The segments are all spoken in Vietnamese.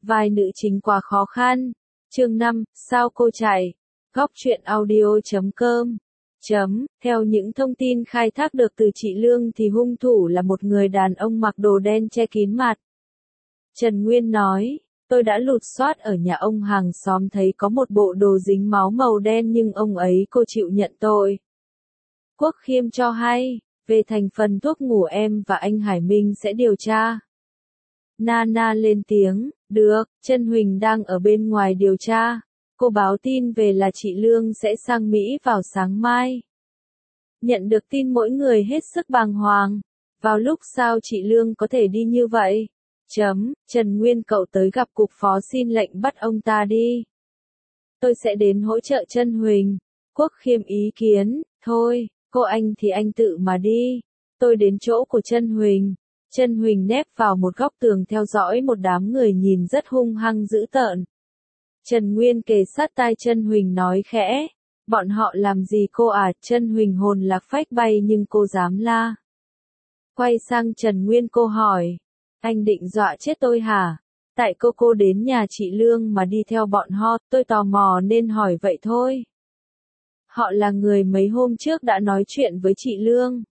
vai nữ chính quá khó khăn. Chương 5, sao cô chạy? Góc truyện audio.com. Theo những thông tin khai thác được từ chị Lương thì hung thủ là một người đàn ông mặc đồ đen che kín mặt. Trần Nguyên nói, tôi đã lục soát ở nhà ông hàng xóm thấy có một bộ đồ dính máu màu đen nhưng ông ấy cô chịu nhận tội. Quốc Khiêm cho hay, về thành phần thuốc ngủ em và anh Hải Minh sẽ điều tra. Nana lên tiếng, được, Trân Huỳnh đang ở bên ngoài điều tra. Cô báo tin về là chị Lương sẽ sang Mỹ vào sáng mai. Nhận được tin mỗi người hết sức bàng hoàng. Vào lúc sao chị Lương có thể đi như vậy? Trần Nguyên cậu tới gặp cục phó xin lệnh bắt ông ta đi. Tôi sẽ đến hỗ trợ Trân Huỳnh. Quốc Khiêm ý kiến, thôi, cô anh thì anh tự mà đi. Tôi đến chỗ của Trân Huỳnh. Trân Huỳnh nép vào một góc tường theo dõi một đám người nhìn rất hung hăng dữ tợn. Trần Nguyên kề sát tai Trân Huỳnh nói khẽ, bọn họ làm gì cô à? Trân Huỳnh hồn lạc phách bay nhưng cô dám la. Quay sang Trần Nguyên cô hỏi, anh định dọa chết tôi hả? Tại cô đến nhà chị Lương mà đi theo bọn họ, tôi tò mò nên hỏi vậy thôi. Họ là người mấy hôm trước đã nói chuyện với chị Lương.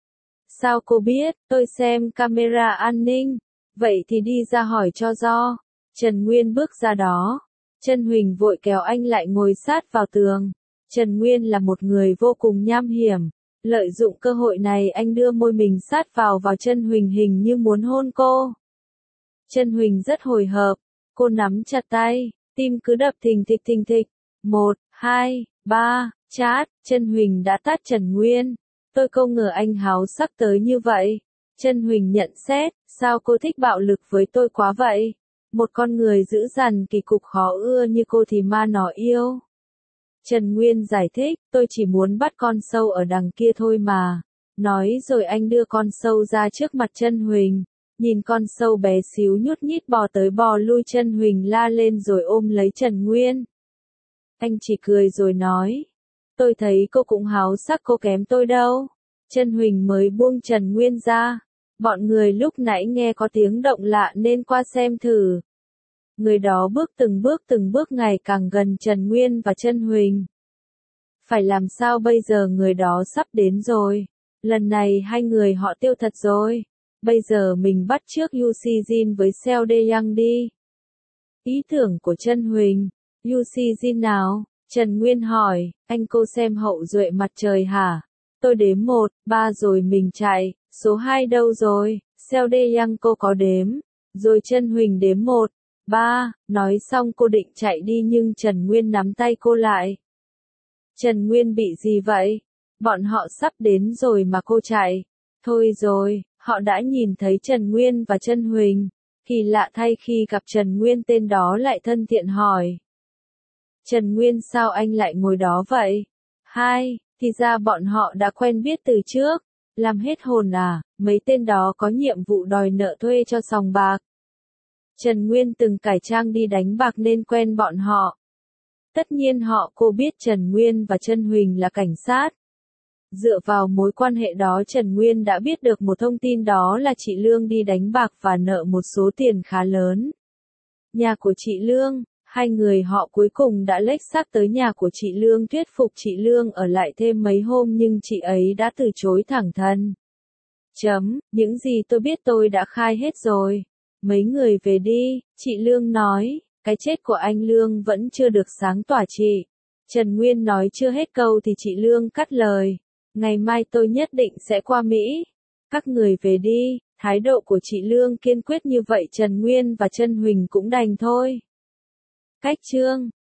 Sao cô biết? Tôi xem camera an ninh. Vậy thì đi ra hỏi cho rõ. Trần Nguyên bước ra đó. Trân Huỳnh vội kéo anh lại ngồi sát vào tường. Trần Nguyên là một người vô cùng nham hiểm. Lợi dụng cơ hội này anh đưa môi mình sát vào Trân Huỳnh hình như muốn hôn cô. Trân Huỳnh rất hồi hộp. Cô nắm chặt tay, tim cứ đập thình thịch. 1, 2, 3, chát. Trân Huỳnh đã tát Trần Nguyên. Tôi không ngờ anh háo sắc tới như vậy. Trân Huỳnh nhận xét, sao cô thích bạo lực với tôi quá vậy? Một con người dữ dằn kỳ cục khó ưa như cô thì ma nó yêu. Trần Nguyên giải thích, tôi chỉ muốn bắt con sâu ở đằng kia thôi mà. Nói rồi anh đưa con sâu ra trước mặt Trân Huỳnh. Nhìn con sâu bé xíu nhút nhít bò tới bò lui, Trân Huỳnh la lên rồi ôm lấy Trần Nguyên. Anh chỉ cười rồi nói, tôi thấy cô cũng háo sắc, cô kém tôi đâu. Trân Huỳnh mới buông Trần Nguyên ra. Bọn người lúc nãy nghe có tiếng động lạ nên qua xem thử. Người đó bước từng bước ngày càng gần Trần Nguyên và Trân Huỳnh. Phải làm sao bây giờ, người đó sắp đến rồi. Lần này hai người họ tiêu thật rồi. Bây giờ mình bắt trước Yu Si Jin với Seo De Young đi. Ý tưởng của Trân Huỳnh. Yu Si Jin nào? Trần Nguyên hỏi, anh cô xem Hậu duệ mặt trời hả? Tôi đếm 1, 3 rồi mình chạy, số 2 đâu rồi? Seo De Young cô có đếm. Rồi Trân Huỳnh đếm 1, 3, nói xong cô định chạy đi nhưng Trần Nguyên nắm tay cô lại. Trần Nguyên bị gì vậy? Bọn họ sắp đến rồi mà cô chạy. Thôi rồi, họ đã nhìn thấy Trần Nguyên và Trân Huỳnh. Kỳ lạ thay khi gặp Trần Nguyên tên đó lại thân thiện hỏi. Trần Nguyên sao anh lại ngồi đó vậy? Thì ra bọn họ đã quen biết từ trước. Làm hết hồn à, mấy tên đó có nhiệm vụ đòi nợ thuê cho sòng bạc. Trần Nguyên từng cải trang đi đánh bạc nên quen bọn họ. Tất nhiên cô biết Trần Nguyên và Trân Huỳnh là cảnh sát. Dựa vào mối quan hệ đó Trần Nguyên đã biết được một thông tin, đó là chị Lương đi đánh bạc và nợ một số tiền khá lớn. Nhà của chị Lương, hai người họ cuối cùng đã lếch xác tới nhà của chị Lương thuyết phục chị Lương ở lại thêm mấy hôm nhưng chị ấy đã từ chối thẳng thắn. Những gì tôi biết tôi đã khai hết rồi. Mấy người về đi, chị Lương nói, cái chết của anh Lương vẫn chưa được sáng tỏ chị. Trần Nguyên nói chưa hết câu thì chị Lương cắt lời. Ngày mai tôi nhất định sẽ qua Mỹ. Các người về đi. Thái độ của chị Lương kiên quyết như vậy Trần Nguyên và Trân Huỳnh cũng đành thôi. Cách chương